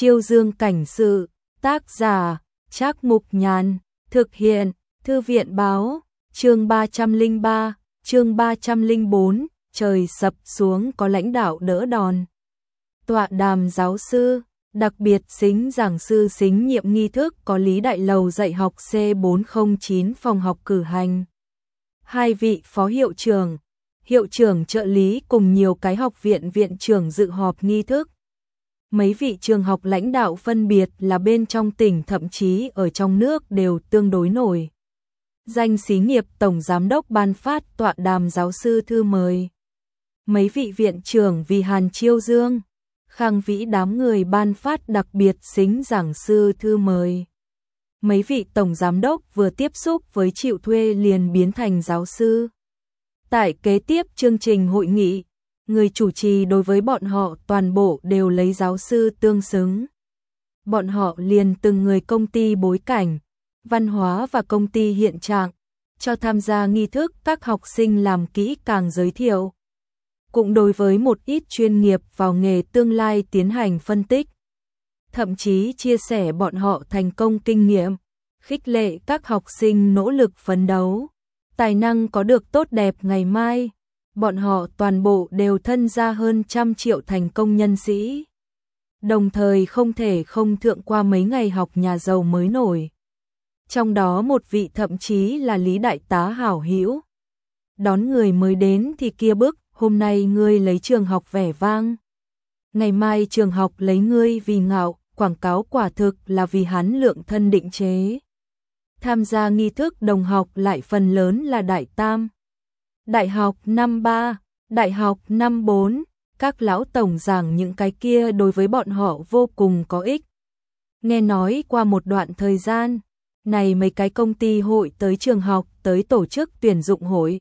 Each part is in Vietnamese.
Chiêu Dương cảnh sự, tác giả, Trác Mục Nhàn, thực hiện, Thư viện báo, chương 303, chương 304, trời sập xuống có lãnh đạo đỡ đòn. Tọa đàm giáo sư, đặc biệt xính giảng sư xính nhiệm nghi thức có Lý Đại Lầu dạy học C409 phòng học cử hành. Hai vị phó hiệu trưởng trợ lý cùng nhiều cái học viện viện trưởng dự họp nghi thức. Mấy vị trường học lãnh đạo phân biệt là bên trong tỉnh thậm chí ở trong nước đều tương đối nổi danh xí nghiệp tổng giám đốc ban phát tọa đàm giáo sư thư mời. Mấy vị viện trưởng vì Hàn Chiêu Dương, Khang Vĩ đám người ban phát đặc biệt xính giảng sư thư mời. Mấy vị tổng giám đốc vừa tiếp xúc với chịu thuê liền biến thành giáo sư. Tại kế tiếp chương trình hội nghị, người chủ trì đối với bọn họ toàn bộ đều lấy giáo sư tương xứng. Bọn họ liền từng người công ty bối cảnh, văn hóa và công ty hiện trạng, cho tham gia nghi thức các học sinh làm kỹ càng giới thiệu. Cũng đối với một ít chuyên nghiệp vào nghề tương lai tiến hành phân tích. Thậm chí chia sẻ bọn họ thành công kinh nghiệm, khích lệ các học sinh nỗ lực phấn đấu, tài năng có được tốt đẹp ngày mai. Bọn họ toàn bộ đều thân ra hơn 100 triệu thành công nhân sĩ. Đồng thời không thể không thượng qua mấy ngày học nhà giàu mới nổi. Trong đó một vị thậm chí là Lý Đại tá hảo hữu. Đón người mới đến thì kia bức, hôm nay ngươi lấy trường học vẻ vang. Ngày mai trường học lấy ngươi vì ngạo, quảng cáo quả thực là vì hắn lượng thân định chế. Tham gia nghi thức đồng học lại phần lớn là đại tam. Đại học năm 3, đại học năm 4, các lão tổng giảng những cái kia đối với bọn họ vô cùng có ích. Nghe nói qua một đoạn thời gian, này mấy cái công ty hội tới trường học tới tổ chức tuyển dụng hội.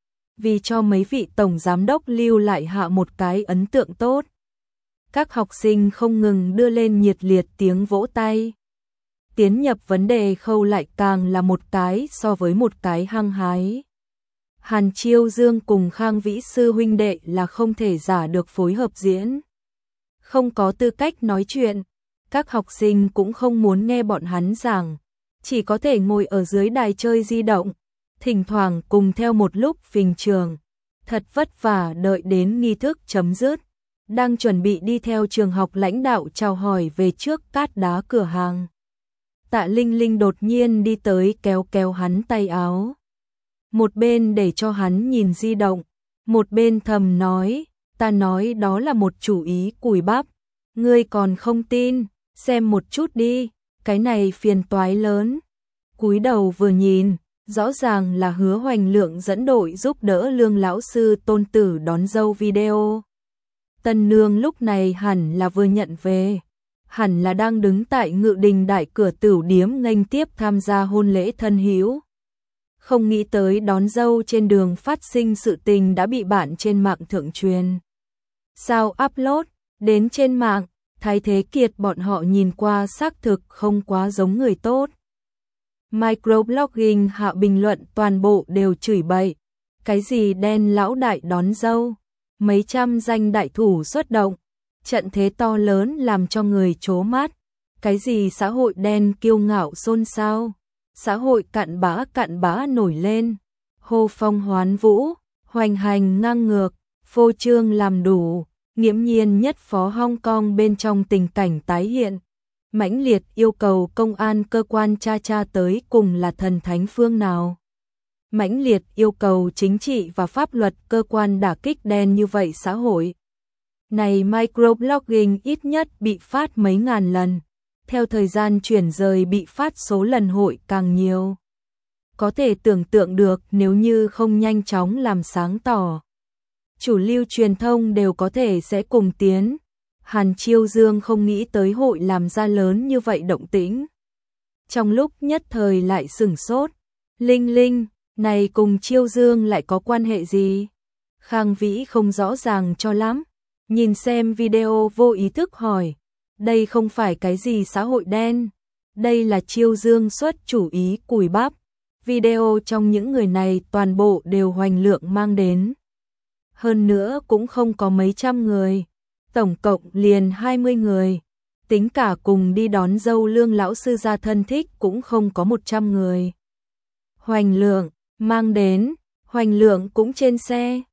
Vì cho mấy vị tổng giám đốc lưu lại hạ một cái ấn tượng tốt. Các học sinh không ngừng đưa lên nhiệt liệt tiếng vỗ tay. Tiến nhập vấn đề khâu lại càng là một cái so với một cái hăng hái. Hàn Chiêu Dương cùng Khang Vĩ sư huynh đệ là không thể giả được phối hợp diễn. Không có tư cách nói chuyện, các học sinh cũng không muốn nghe bọn hắn giảng, chỉ có thể ngồi ở dưới đài chơi di động, thỉnh thoảng cùng theo một lúc phình trường. Thật vất vả đợi đến nghi thức chấm dứt, đang chuẩn bị đi theo trường học lãnh đạo chào hỏi về trước cát đá cửa hàng. Tạ Linh Linh đột nhiên đi tới kéo kéo hắn tay áo. Một bên để cho hắn nhìn di động, một bên thầm nói, ta nói đó là một chủ ý cùi bắp, ngươi còn không tin, xem một chút đi, cái này phiền toái lớn. Cúi đầu vừa nhìn, rõ ràng là Hứa Hoành Lượng dẫn đội giúp đỡ Lương lão sư tôn tử đón dâu video. Tân nương lúc này hẳn là vừa nhận về, hẳn là đang đứng tại Ngự Đình đại cửa tửu điếm nghênh tiếp tham gia hôn lễ thân hữu. Không nghĩ tới đón dâu trên đường phát sinh sự tình đã bị bạn trên mạng thượng truyền. Sao upload đến trên mạng, Thái Thế Kiệt bọn họ nhìn qua xác thực không quá giống người tốt. Microblogging hạ bình luận toàn bộ đều chửi bậy. Cái gì đen lão đại đón dâu, mấy trăm danh đại thủ xuất động, trận thế to lớn làm cho người trố mắt. Cái gì xã hội đen kiêu ngạo xôn xao, xã hội cặn bã nổi lên, hô phong hoán vũ, hoành hành ngang ngược, phô trương làm đủ, nghiễm nhiên nhất phó Hong Kong bên trong tình cảnh tái hiện. Mãnh liệt yêu cầu công an cơ quan tra tới cùng là thần thánh phương nào. Mãnh liệt yêu cầu chính trị và pháp luật cơ quan đả kích đen như vậy xã hội. Này microblogging ít nhất bị phát mấy ngàn lần, theo thời gian chuyển rời bị phát số lần hội càng nhiều. Có thể tưởng tượng được nếu như không nhanh chóng làm sáng tỏ, chủ lưu truyền thông đều có thể sẽ cùng tiến. Hàn Chiêu Dương không nghĩ tới hội làm ra lớn như vậy động tĩnh. Trong lúc nhất thời lại sửng sốt, Linh Linh, này cùng Chiêu Dương lại có quan hệ gì? Khang Vĩ không rõ ràng cho lắm, nhìn xem video vô ý thức hỏi, đây không phải cái gì xã hội đen, đây là Chiêu Dương xuất chủ ý cùi bắp. Video trong những người này toàn bộ đều Hoành Lượng mang đến. Hơn nữa cũng không có mấy trăm người, tổng cộng liền 20 người. tính cả cùng đi đón dâu Lương lão sư gia thân thích cũng không có 100 người. Hoành Lượng, mang đến, Hoành Lượng cũng trên xe.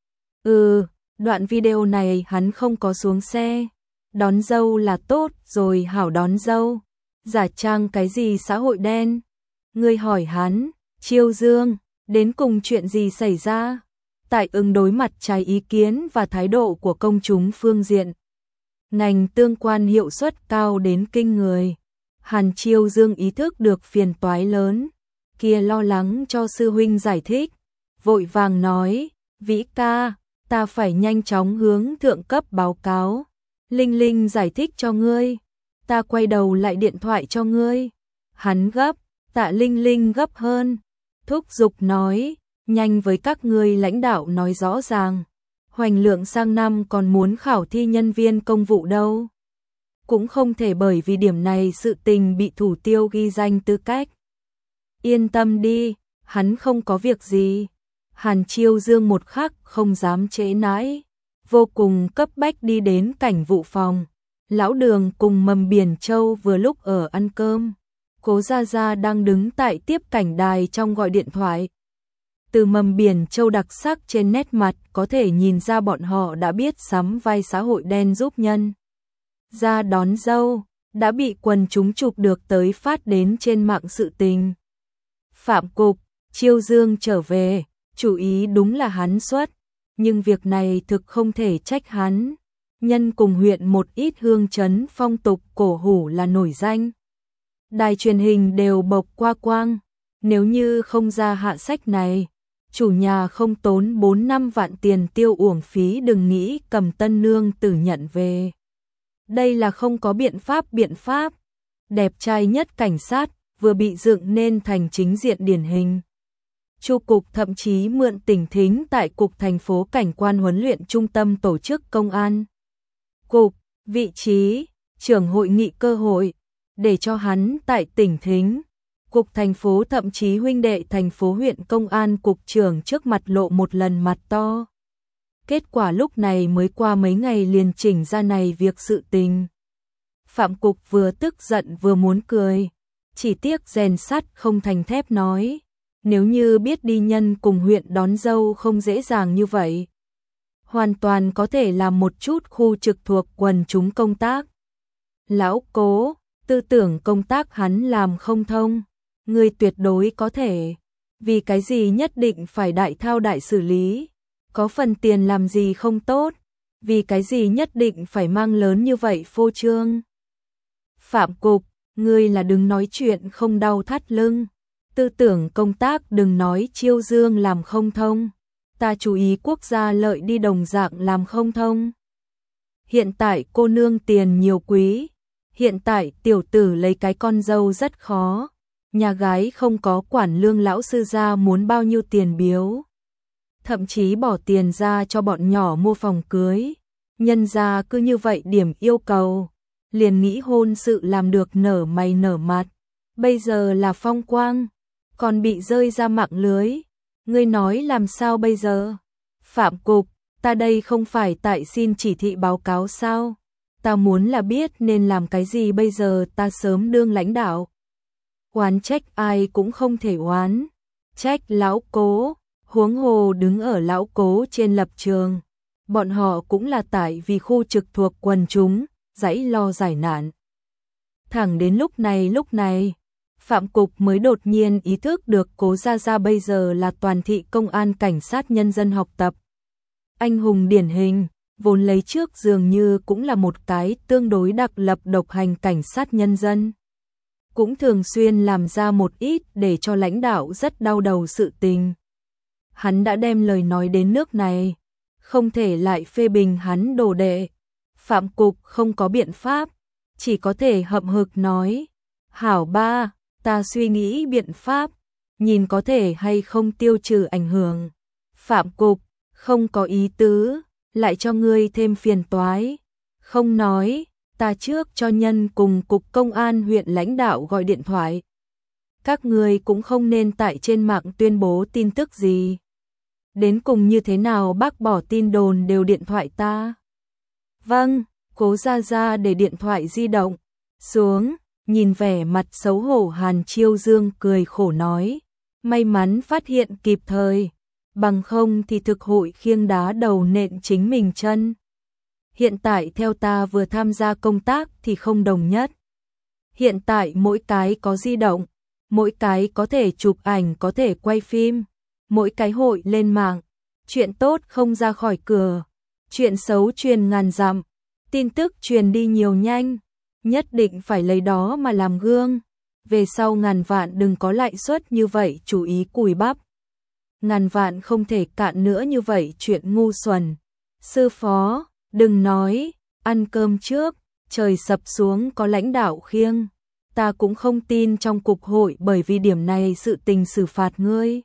Đoạn video này hắn không có xuống xe. Đón dâu là tốt rồi hảo đón dâu. Giả trang cái gì xã hội đen? Ngươi hỏi hắn, Chiêu Dương, đến cùng chuyện gì xảy ra? Tại ứng đối mặt trái ý kiến và thái độ của công chúng phương diện. Ngành tương quan hiệu suất cao đến kinh người. Hàn Chiêu Dương ý thức được phiền toái lớn. Kia lo lắng cho sư huynh giải thích. Vội vàng nói, Vĩ ca, ta phải nhanh chóng hướng thượng cấp báo cáo. Linh Linh giải thích cho ngươi. Ta quay đầu lại điện thoại cho ngươi. Hắn gấp, Tạ Linh Linh gấp hơn. Thúc giục nói, nhanh với các ngươi lãnh đạo nói rõ ràng. Hoành Lượng sang năm còn muốn khảo thi nhân viên công vụ đâu. Cũng không thể bởi vì điểm này sự tình bị thủ tiêu ghi danh tư cách. Yên tâm đi, hắn không có việc gì. Hàn Chiêu Dương một khắc không dám trễ nãi, vô cùng cấp bách đi đến cảnh vụ phòng. Lão Đường cùng Mầm Biển Châu vừa lúc ở ăn cơm. Cố Gia Gia đang đứng tại tiếp cảnh đài trong gọi điện thoại. Từ Mầm Biển Châu đặc sắc trên nét mặt có thể nhìn ra bọn họ đã biết sắm vai xã hội đen giúp nhân ra đón dâu, đã bị quần chúng chụp được tới phát đến trên mạng sự tình. Phạm Cục, Chiêu Dương trở về, chủ ý đúng là hắn xuất, nhưng việc này thực không thể trách hắn. Nhân cùng huyện một ít hương trấn phong tục cổ hủ là nổi danh. Đài truyền hình đều bộc qua quang, nếu như không ra hạ sách này, chủ nhà không tốn 4-5 vạn tiền tiêu uổng phí đừng nghĩ cầm tân nương tử nhận về. Đây là không có biện pháp. Đẹp trai nhất cảnh sát vừa bị dựng nên thành chính diện điển hình. Chu cục thậm chí mượn tỉnh thính tại cục thành phố cảnh quan huấn luyện trung tâm tổ chức công an. Cục, vị trí, trưởng hội nghị cơ hội, để cho hắn tại tỉnh thính. Cục thành phố thậm chí huynh đệ thành phố huyện công an cục trưởng trước mặt lộ một lần mặt to. Kết quả lúc này mới qua mấy ngày liền chỉnh ra này việc sự tình. Phạm Cục vừa tức giận vừa muốn cười, chỉ tiếc rèn sắt không thành thép nói, nếu như biết đi nhân cùng huyện đón dâu không dễ dàng như vậy. Hoàn toàn có thể làm một chút khu trực thuộc quần chúng công tác. Lão Cố, tư tưởng công tác hắn làm không thông, người tuyệt đối có thể. Vì cái gì nhất định phải đại thao đại xử lý? Có phần tiền làm gì không tốt? Vì cái gì nhất định phải mang lớn như vậy phô trương? Phạm Cục, ngươi là đừng nói chuyện không đau thắt lưng. Tư tưởng công tác đừng nói Chiêu Dương làm không thông. Ta chú ý quốc gia lợi đi đồng dạng làm không thông. Hiện tại cô nương tiền nhiều quý. Hiện tại tiểu tử lấy cái con dâu rất khó. Nhà gái không có quản Lương lão sư gia muốn bao nhiêu tiền biếu. Thậm chí bỏ tiền ra cho bọn nhỏ mua phòng cưới. Nhân ra cứ như vậy điểm yêu cầu. Liền nghĩ hôn sự làm được nở mày nở mặt. Bây giờ là phong quang. Còn bị rơi ra mạng lưới. Ngươi nói làm sao bây giờ? Phạm Cục, ta đây không phải tại xin chỉ thị báo cáo sao? Ta muốn là biết nên làm cái gì bây giờ ta sớm đương lãnh đạo. Oán trách ai cũng không thể oán. Trách lão Cố, huống hồ đứng ở lão Cố trên lập trường. Bọn họ cũng là tại vì khu trực thuộc quần chúng, dãy lo giải nạn. Thẳng đến lúc này, Phạm Cục mới đột nhiên ý thức được Cố Gia Gia bây giờ là toàn thị công an cảnh sát nhân dân học tập. Anh hùng điển hình, vốn lấy trước dường như cũng là một cái tương đối đặc lập độc hành cảnh sát nhân dân. Cũng thường xuyên làm ra một ít để cho lãnh đạo rất đau đầu sự tình. Hắn đã đem lời nói đến nước này, không thể lại phê bình hắn đồ đệ. Phạm Cục không có biện pháp, chỉ có thể hậm hực nói, hảo ba, ta suy nghĩ biện pháp, nhìn có thể hay không tiêu trừ ảnh hưởng. Phạm Cục, không có ý tứ, lại cho ngươi thêm phiền toái. Không nói, ta trước cho nhân cùng cục công an huyện lãnh đạo gọi điện thoại. Các ngươi cũng không nên tại trên mạng tuyên bố tin tức gì. Đến cùng như thế nào bác bỏ tin đồn đều điện thoại ta. Vâng, Cố Gia Gia để điện thoại di động, xuống, nhìn vẻ mặt xấu hổ Hàn Chiêu Dương cười khổ nói, may mắn phát hiện kịp thời, bằng không thì thực hội khiêng đá đầu nện chính mình chân. Hiện tại theo ta vừa tham gia công tác thì không đồng nhất. Hiện tại mỗi cái có di động, mỗi cái có thể chụp ảnh, có thể quay phim, mỗi cái hội lên mạng, chuyện tốt không ra khỏi cửa, chuyện xấu truyền ngàn dặm, tin tức truyền đi nhiều nhanh, nhất định phải lấy đó mà làm gương. Về sau ngàn vạn đừng có lãi suất như vậy, chú ý cùi bắp. Ngàn vạn không thể cạn nữa như vậy, chuyện ngu xuẩn. Sư phó, đừng nói, ăn cơm trước, trời sập xuống có lãnh đạo khiêng. Ta cũng không tin trong cục hội bởi vì điểm này sự tình xử phạt ngươi.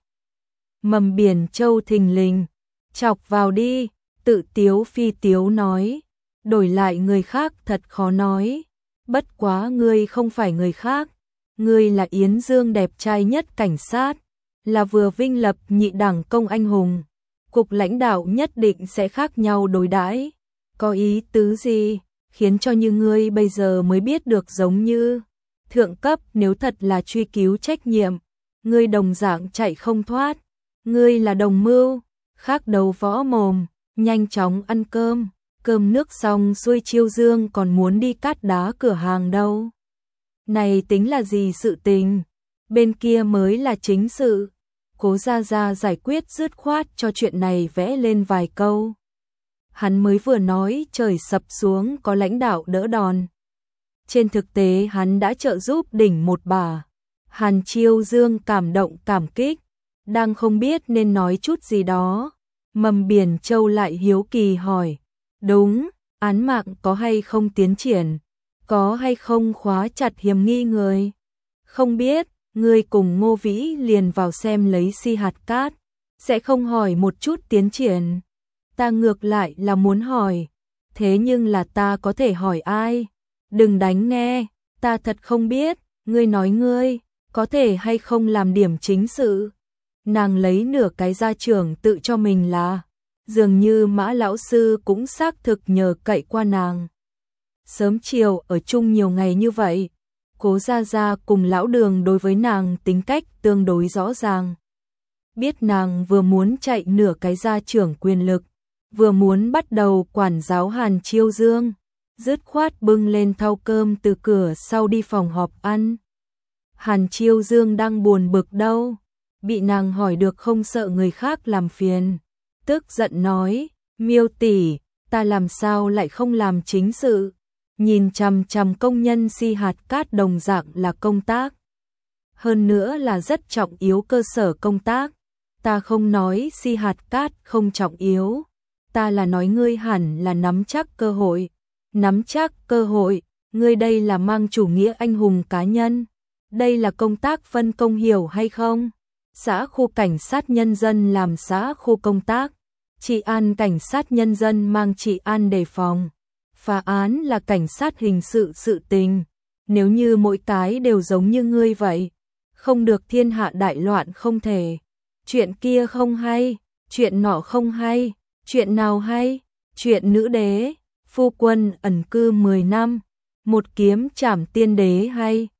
Mầm Biển Châu thình lình, chọc vào đi, tự tiếu phi tiếu nói, đổi lại người khác thật khó nói. Bất quá ngươi không phải người khác, ngươi là Yến Dương đẹp trai nhất cảnh sát, là vừa vinh lập nhị đẳng công anh hùng. Cục lãnh đạo nhất định sẽ khác nhau đối đãi. Có ý tứ gì, khiến cho như ngươi bây giờ mới biết được giống như thượng cấp nếu thật là truy cứu trách nhiệm, ngươi đồng dạng chạy không thoát, ngươi là đồng mưu, khác đầu võ mồm, nhanh chóng ăn cơm, cơm nước xong xuôi Chiêu Dương còn muốn đi cát đá cửa hàng đâu. Này tính là gì sự tình, bên kia mới là chính sự. Cố Gia Gia giải quyết dứt khoát cho chuyện này vẽ lên vài câu. Hắn mới vừa nói trời sập xuống có lãnh đạo đỡ đòn. Trên thực tế hắn đã trợ giúp đỉnh một bà. Hàn Chiêu Dương cảm động cảm kích, đang không biết nên nói chút gì đó. Mầm Biển Châu lại hiếu kỳ hỏi, đúng, án mạng có hay không tiến triển, có hay không khóa chặt hiểm nghi người? Không biết, ngươi cùng Ngô Vĩ liền vào xem lấy si hạt cát, sẽ không hỏi một chút tiến triển. Ta ngược lại là muốn hỏi, thế nhưng là ta có thể hỏi ai? Đừng đánh nghe, ta thật không biết, ngươi nói ngươi, có thể hay không làm điểm chính sự. Nàng lấy nửa cái gia trưởng tự cho mình là, dường như Mã lão sư cũng xác thực nhờ cậy qua nàng. Sớm chiều ở chung nhiều ngày như vậy, Cố Gia Gia cùng lão Đường đối với nàng tính cách tương đối rõ ràng. Biết nàng vừa muốn chạy nửa cái gia trưởng quyền lực, vừa muốn bắt đầu quản giáo Hàn Chiêu Dương, dứt khoát bưng lên thau cơm từ cửa sau đi phòng họp ăn. Hàn Chiêu Dương đang buồn bực đâu, bị nàng hỏi được không sợ người khác làm phiền, tức giận nói, Miêu tỷ, ta làm sao lại không làm chính sự, nhìn chằm chằm công nhân si hạt cát đồng dạng là công tác. Hơn nữa là rất trọng yếu cơ sở công tác, ta không nói si hạt cát không trọng yếu, ta là nói ngươi hẳn là nắm chắc cơ hội. Nắm chắc cơ hội, ngươi đây là mang chủ nghĩa anh hùng cá nhân. Đây là công tác phân công hiểu hay không? Xã khu cảnh sát nhân dân làm xã khu công tác, trị an cảnh sát nhân dân mang trị an đề phòng, phá án là cảnh sát hình sự sự tình. Nếu như mỗi cái đều giống như ngươi vậy, không được thiên hạ đại loạn không thể. Chuyện kia không hay, chuyện nọ không hay, chuyện nào hay? Chuyện nữ đế, phu quân ẩn cư 10 năm, một kiếm trảm tiên đế hay?